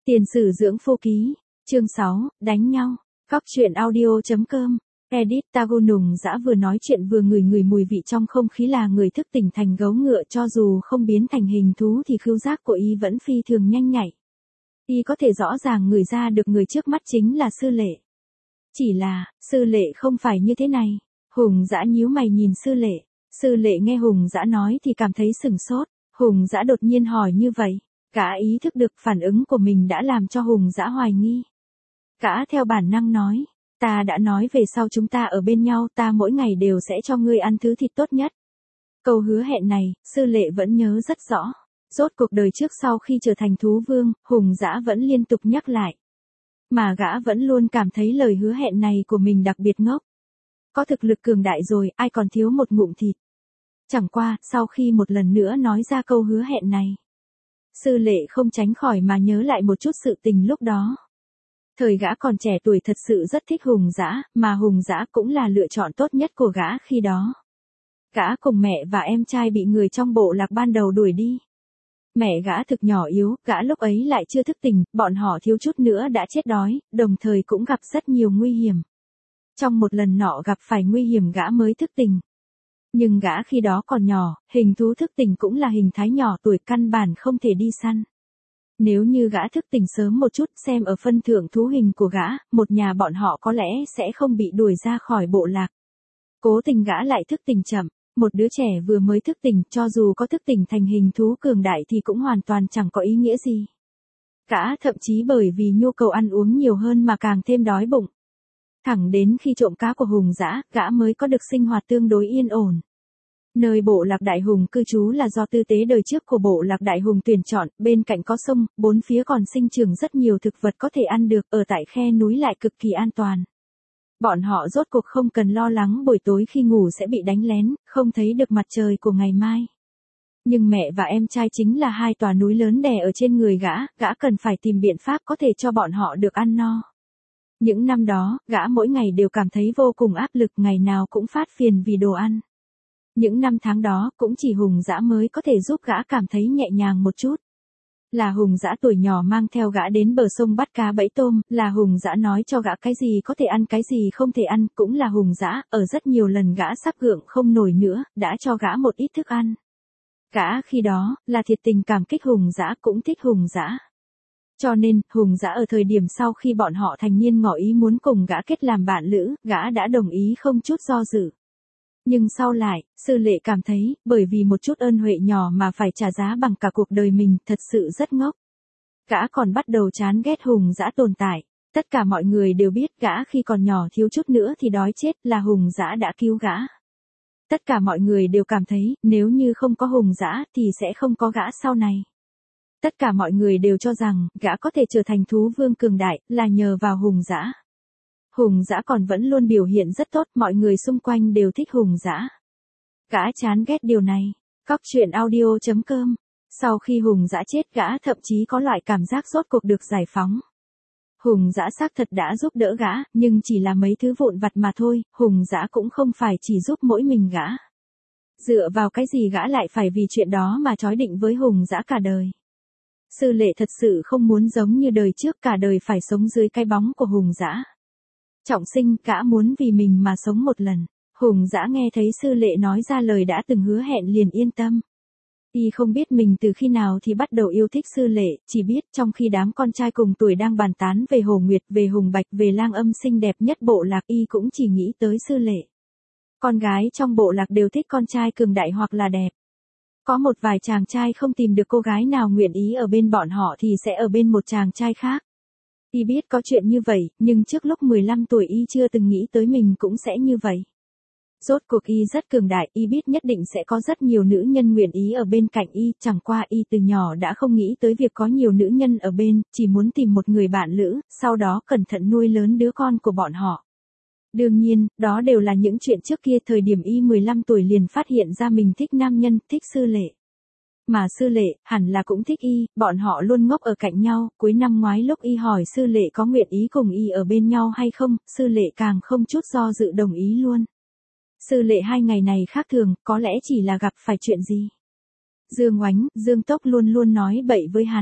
Tiền sử dưỡng phu ký, chương 6, đánh nhau, Cóc truyện audio.com, edit Tago nùng dã vừa nói chuyện vừa ngửi mùi vị trong không khí là người thức tỉnh thành gấu ngựa cho dù không biến thành hình thú thì khứu giác của y vẫn phi thường nhanh nhạy. Y có thể rõ ràng ngửi ra được người trước mắt chính là sư lệ. Chỉ là, sư lệ không phải như thế này. Hùng dã nhíu mày nhìn sư lệ. Sư lệ nghe Hùng dã nói thì cảm thấy sửng sốt. Hùng dã đột nhiên hỏi như vậy. Gã ý thức được phản ứng của mình đã làm cho Hùng dã hoài nghi. Gã theo bản năng nói. Ta đã nói về sau chúng ta ở bên nhau, ta mỗi ngày đều sẽ cho ngươi ăn thứ thịt tốt nhất. Câu hứa hẹn này, sư lệ vẫn nhớ rất rõ. Rốt cuộc đời trước sau khi trở thành thú vương, Hùng dã vẫn liên tục nhắc lại. Mà gã vẫn luôn cảm thấy lời hứa hẹn này của mình đặc biệt ngốc. Có thực lực cường đại rồi, ai còn thiếu một ngụm thịt. Chẳng qua, sau khi một lần nữa nói ra câu hứa hẹn này, sư lệ không tránh khỏi mà nhớ lại một chút sự tình lúc đó. Thời gã còn trẻ tuổi thật sự rất thích Hùng dã, mà Hùng dã cũng là lựa chọn tốt nhất của gã khi đó. Gã cùng mẹ và em trai bị người trong bộ lạc ban đầu đuổi đi. Mẹ gã thực nhỏ yếu, gã lúc ấy lại chưa thức tỉnh, bọn họ thiếu chút nữa đã chết đói, đồng thời cũng gặp rất nhiều nguy hiểm. Trong một lần nọ gặp phải nguy hiểm gã mới thức tỉnh. Nhưng gã khi đó còn nhỏ, hình thú thức tỉnh cũng là hình thái nhỏ tuổi căn bản không thể đi săn. Nếu như gã thức tỉnh sớm một chút xem ở phân thượng thú hình của gã, một nhà bọn họ có lẽ sẽ không bị đuổi ra khỏi bộ lạc. Cố tình gã lại thức tỉnh chậm. Một đứa trẻ vừa mới thức tỉnh, cho dù có thức tỉnh thành hình thú cường đại thì cũng hoàn toàn chẳng có ý nghĩa gì. Gã thậm chí bởi vì nhu cầu ăn uống nhiều hơn mà càng thêm đói bụng. Thẳng đến khi trộm cá của Hùng dã, gã mới có được sinh hoạt tương đối yên ổn. Nơi bộ lạc Đại Hùng cư trú là do tư tế đời trước của bộ lạc Đại Hùng tuyển chọn, bên cạnh có sông, bốn phía còn sinh trưởng rất nhiều thực vật có thể ăn được, ở tại khe núi lại cực kỳ an toàn. Bọn họ rốt cuộc không cần lo lắng buổi tối khi ngủ sẽ bị đánh lén, không thấy được mặt trời của ngày mai. Nhưng mẹ và em trai chính là hai tòa núi lớn đè ở trên người gã cần phải tìm biện pháp có thể cho bọn họ được ăn no. Những năm đó, gã mỗi ngày đều cảm thấy vô cùng áp lực, ngày nào cũng phát phiền vì đồ ăn. Những năm tháng đó, cũng chỉ Hùng dã mới có thể giúp gã cảm thấy nhẹ nhàng một chút. Là Hùng dã tuổi nhỏ mang theo gã đến bờ sông bắt cá bẫy tôm, là Hùng dã nói cho gã cái gì có thể ăn cái gì không thể ăn, cũng là Hùng dã, ở rất nhiều lần gã sắp gượng không nổi nữa, đã cho gã một ít thức ăn. Gã khi đó, là thiệt tình cảm kích Hùng dã, cũng thích Hùng dã. Cho nên, Hùng dã ở thời điểm sau khi bọn họ thành niên ngỏ ý muốn cùng gã kết làm bạn lữ, gã đã đồng ý không chút do dự. Nhưng sau lại, sư lệ cảm thấy, bởi vì một chút ơn huệ nhỏ mà phải trả giá bằng cả cuộc đời mình, thật sự rất ngốc. Gã còn bắt đầu chán ghét Hùng dã tồn tại. Tất cả mọi người đều biết gã khi còn nhỏ thiếu chút nữa thì đói chết, là Hùng dã đã cứu gã. Tất cả mọi người đều cảm thấy, nếu như không có Hùng dã thì sẽ không có gã sau này. Tất cả mọi người đều cho rằng, gã có thể trở thành thú vương cường đại, là nhờ vào Hùng dã. Hùng dã còn vẫn luôn biểu hiện rất tốt, mọi người xung quanh đều thích Hùng dã. Gã chán ghét điều này. Cóc truyện audio.com. Sau khi Hùng dã chết, gã thậm chí có loại cảm giác rốt cuộc được giải phóng. Hùng dã xác thật đã giúp đỡ gã, nhưng chỉ là mấy thứ vụn vặt mà thôi, Hùng dã cũng không phải chỉ giúp mỗi mình gã. Dựa vào cái gì gã lại phải vì chuyện đó mà trói định với Hùng dã cả đời. Sư lệ thật sự không muốn giống như đời trước cả đời phải sống dưới cái bóng của Hùng dã. Trọng sinh, gã muốn vì mình mà sống một lần. Hùng dã nghe thấy sư lệ nói ra lời đã từng hứa hẹn liền yên tâm. Y không biết mình từ khi nào thì bắt đầu yêu thích sư lệ, chỉ biết trong khi đám con trai cùng tuổi đang bàn tán về Hồ Nguyệt, về Hùng Bạch, về lang âm xinh đẹp nhất bộ lạc, y cũng chỉ nghĩ tới sư lệ. Con gái trong bộ lạc đều thích con trai cường đại hoặc là đẹp. Có một vài chàng trai không tìm được cô gái nào nguyện ý ở bên bọn họ thì sẽ ở bên một chàng trai khác. Y biết có chuyện như vậy, nhưng trước lúc 15 tuổi y chưa từng nghĩ tới mình cũng sẽ như vậy. Rốt cuộc y rất cường đại, y biết nhất định sẽ có rất nhiều nữ nhân nguyện ý ở bên cạnh y, chẳng qua y từ nhỏ đã không nghĩ tới việc có nhiều nữ nhân ở bên, chỉ muốn tìm một người bạn lữ, sau đó cẩn thận nuôi lớn đứa con của bọn họ. Đương nhiên, đó đều là những chuyện trước kia, thời điểm y 15 tuổi liền phát hiện ra mình thích nam nhân, thích sư lệ. Mà sư lệ, hẳn là cũng thích y, bọn họ luôn ngốc ở cạnh nhau, cuối năm ngoái lúc y hỏi sư lệ có nguyện ý cùng y ở bên nhau hay không, sư lệ càng không chút do dự đồng ý luôn. Sư lệ 2 ngày này khác thường, có lẽ chỉ là gặp phải chuyện gì. Dương Oánh, Dương Tốc luôn luôn nói bậy với hắn.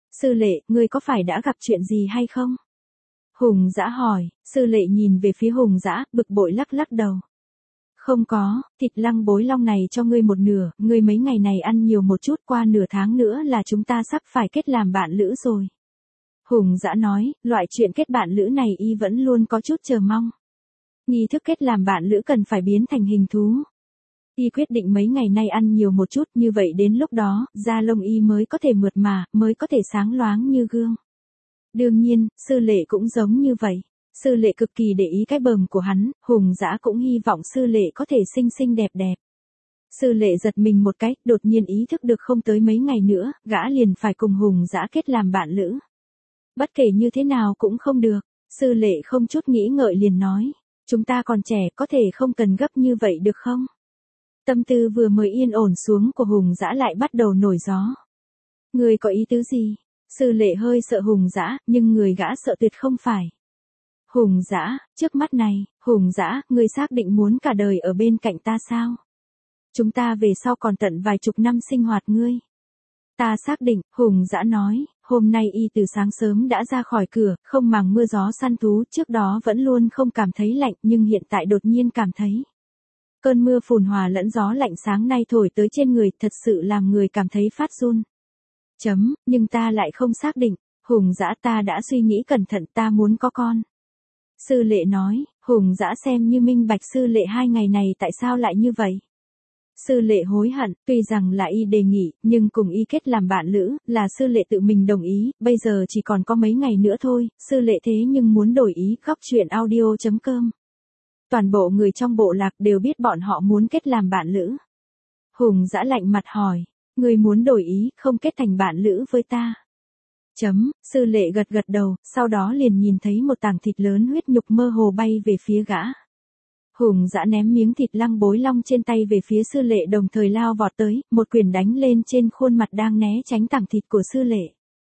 Sư Lệ, ngươi có phải đã gặp chuyện gì hay không? Hùng Dã hỏi, Sư Lệ nhìn về phía Hùng Dã, bực bội lắc lắc đầu. Không có, thịt lăng bối long này cho ngươi một nửa, ngươi mấy ngày này ăn nhiều một chút, qua nửa tháng nữa là chúng ta sắp phải kết làm bạn lữ rồi. Hùng Dã nói, loại chuyện kết bạn lữ này y vẫn luôn có chút chờ mong. Nghi thức kết làm bạn lữ cần phải biến thành hình thú. Y quyết định mấy ngày nay ăn nhiều một chút, như vậy đến lúc đó, da lông y mới có thể mượt mà, mới có thể sáng loáng như gương. Đương nhiên, Sư Lệ cũng giống như vậy. Sư Lệ cực kỳ để ý cái bờm của hắn, Hùng Dã cũng hy vọng Sư Lệ có thể xinh xinh đẹp đẹp. Sư Lệ giật mình một cái, đột nhiên ý thức được không tới mấy ngày nữa, gã liền phải cùng Hùng Dã kết làm bạn lữ. Bất kể như thế nào cũng không được, Sư Lệ không chút nghĩ ngợi liền nói, chúng ta còn trẻ có thể không cần gấp như vậy được không? Tâm tư vừa mới yên ổn xuống của Hùng Dã lại bắt đầu nổi gió. Người có ý tứ gì? Sư Lệ hơi sợ Hùng Dã, nhưng người gã sợ tuyệt không phải. Hùng Dã, trước mắt này, Hùng Dã, ngươi xác định muốn cả đời ở bên cạnh ta sao? Chúng ta về sau còn tận vài chục năm sinh hoạt ngươi. Ta xác định, Hùng Dã nói, hôm nay y từ sáng sớm đã ra khỏi cửa, không màng mưa gió săn thú, trước đó vẫn luôn không cảm thấy lạnh, nhưng hiện tại đột nhiên cảm thấy. Cơn mưa phùn hòa lẫn gió lạnh sáng nay thổi tới trên người, thật sự làm người cảm thấy phát run. Nhưng ta lại không xác định, Hùng Dã, ta đã suy nghĩ cẩn thận, ta muốn có con. Sư Lệ nói, Hùng Dã xem như minh bạch Sư Lệ 2 ngày này tại sao lại như vậy. Sư Lệ hối hận, tuy rằng là y đề nghị, nhưng cùng y kết làm bạn lữ, là Sư Lệ tự mình đồng ý, bây giờ chỉ còn có mấy ngày nữa thôi, Sư Lệ thế nhưng muốn đổi ý. Góc truyện audio.com. Toàn bộ người trong bộ lạc đều biết bọn họ muốn kết làm bạn lữ. Hùng Dã lạnh mặt hỏi, người muốn đổi ý, không kết thành bạn lữ với ta. Sư Lệ gật gật đầu, sau đó liền nhìn thấy một tảng thịt lớn huyết nhục mơ hồ bay về phía gã. Hùng Dã ném miếng thịt lăng bối long trên tay về phía Sư Lệ, đồng thời lao vọt tới, một quyền đánh lên trên khuôn mặt đang né tránh tảng thịt của Sư Lệ.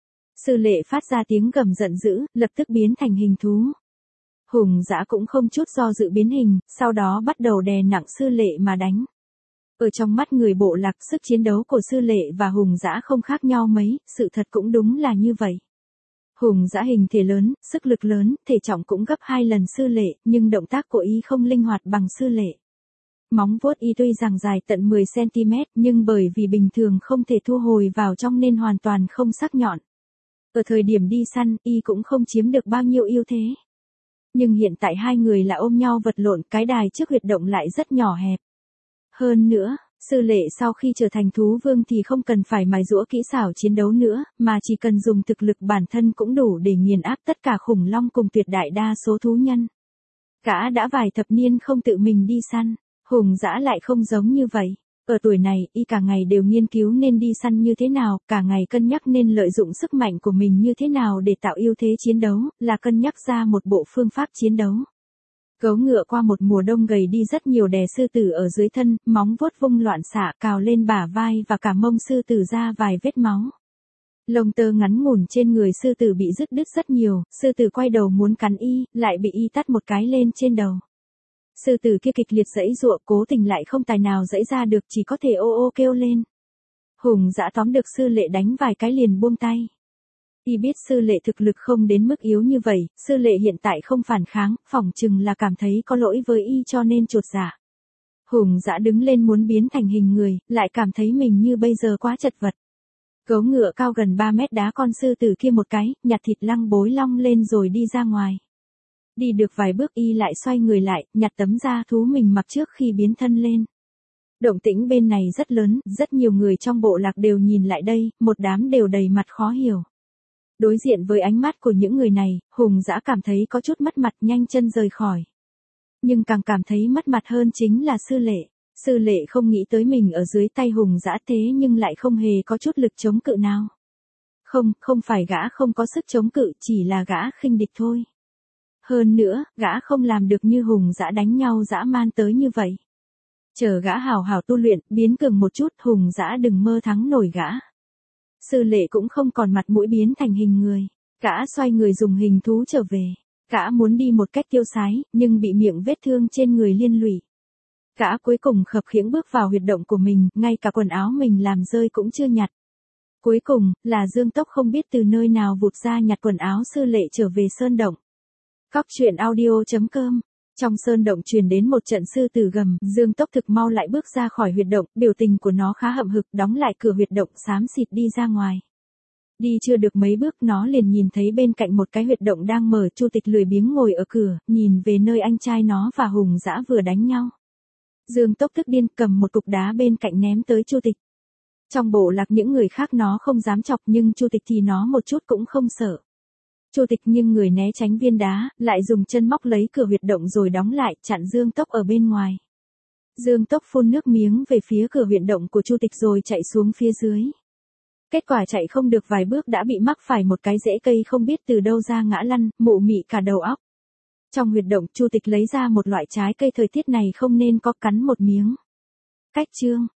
Sư Lệ phát ra tiếng gầm giận dữ, lập tức biến thành hình thú. Hùng Dã cũng không chút do dự biến hình, sau đó bắt đầu đè nặng Sư Lệ mà đánh. Ở trong mắt người bộ lạc, sức chiến đấu của Sư Lệ và Hùng Dã không khác nhau mấy, sự thật cũng đúng là như vậy. Hùng Dã hình thể lớn, sức lực lớn, thể trọng cũng gấp 2 lần Sư Lệ, nhưng động tác của y không linh hoạt bằng Sư Lệ. Móng vuốt y tuy rằng dài tận 10cm, nhưng bởi vì bình thường không thể thu hồi vào trong nên hoàn toàn không sắc nhọn. Ở thời điểm đi săn, y cũng không chiếm được bao nhiêu ưu thế. Nhưng hiện tại hai người là ôm nhau vật lộn, cái đài trước huyệt động lại rất nhỏ hẹp. Hơn nữa, Sư Lệ sau khi trở thành thú vương thì không cần phải mài giũa kỹ xảo chiến đấu nữa, mà chỉ cần dùng thực lực bản thân cũng đủ để nghiền áp tất cả khủng long cùng tuyệt đại đa số thú nhân. Gã đã vài thập niên không tự mình đi săn, Hùng Dã lại không giống như vậy. Ở tuổi này, y cả ngày đều nghiên cứu nên đi săn như thế nào, cả ngày cân nhắc nên lợi dụng sức mạnh của mình như thế nào để tạo ưu thế chiến đấu, là cân nhắc ra một bộ phương pháp chiến đấu. Gấu ngựa qua một mùa đông gầy đi rất nhiều, đè sư tử ở dưới thân, móng vuốt vung loạn xạ cào lên bả vai và cả mông sư tử ra vài vết máu. Lông tơ ngắn ngủn trên người sư tử bị rứt đứt rất nhiều, sư tử quay đầu muốn cắn y, lại bị y tát một cái lên trên đầu. Sư tử kia kịch liệt giãy giụa, cố tình lại không tài nào giãy ra được, chỉ có thể ô ô kêu lên. Hùng Dã tóm được Sư Lệ đánh vài cái liền buông tay. Y biết Sư Lệ thực lực không đến mức yếu như vậy, Sư Lệ hiện tại không phản kháng, phỏng chừng là cảm thấy có lỗi với y cho nên chột dạ. Hùng Dã đứng lên muốn biến thành hình người, lại cảm thấy mình như bây giờ quá chật vật. Gấu ngựa cao gần 3 mét đá con sư tử kia một cái, nhặt thịt lăng bối long lên rồi đi ra ngoài. Đi được vài bước y lại xoay người lại, nhặt tấm da thú mình mặc trước khi biến thân lên. Động tĩnh bên này rất lớn, rất nhiều người trong bộ lạc đều nhìn lại đây, một đám đều đầy mặt khó hiểu. Đối diện với ánh mắt của những người này, Hùng Dã cảm thấy có chút mất mặt, nhanh chân rời khỏi. Nhưng càng cảm thấy mất mặt hơn chính là Sư Lệ. Sư Lệ không nghĩ tới mình ở dưới tay Hùng Dã thế nhưng lại không hề có chút lực chống cự nào. Không phải gã không có sức chống cự, chỉ là gã khinh địch thôi. Hơn nữa, gã không làm được như Hùng Dã đánh nhau dã man tới như vậy. Chờ gã hào hào tu luyện, biến cường một chút, Hùng Dã đừng mơ thắng nổi gã. Sư Lệ cũng không còn mặt mũi biến thành hình người. Gã xoay người dùng hình thú trở về. Gã muốn đi một cách tiêu sái, nhưng bị miệng vết thương trên người liên lụy. Gã cuối cùng khập khiễng bước vào huyệt động của mình, ngay cả quần áo mình làm rơi cũng chưa nhặt. Cuối cùng, là Dương Tốc không biết từ nơi nào vụt ra nhặt quần áo Sư Lệ trở về sơn động. Cóc truyện audio.com. Trong sơn động truyền đến một trận sư tử gầm, Dương Tốc thực mau lại bước ra khỏi huyệt động, biểu tình của nó khá hậm hực, đóng lại cửa huyệt động xám xịt đi ra ngoài. Đi chưa được mấy bước nó liền nhìn thấy bên cạnh một cái huyệt động đang mở, Chu Tịch lười biếng ngồi ở cửa, nhìn về nơi anh trai nó và Hùng Dã vừa đánh nhau. Dương Tốc tức điên cầm một cục đá bên cạnh ném tới Chu Tịch. Trong bộ lạc những người khác nó không dám chọc nhưng Chu Tịch thì nó một chút cũng không sợ. Chu Tịch nhưng người né tránh viên đá, lại dùng chân móc lấy cửa huyệt động rồi đóng lại, chặn Dương Tốc ở bên ngoài. Dương Tốc phun nước miếng về phía cửa huyệt động của Chu Tịch rồi chạy xuống phía dưới. Kết quả chạy không được vài bước đã bị mắc phải một cái rễ cây không biết từ đâu ra ngã lăn, mụ mị cả đầu óc. Trong huyệt động Chu Tịch lấy ra một loại trái cây thời tiết này không nên có, cắn một miếng. Cách chương.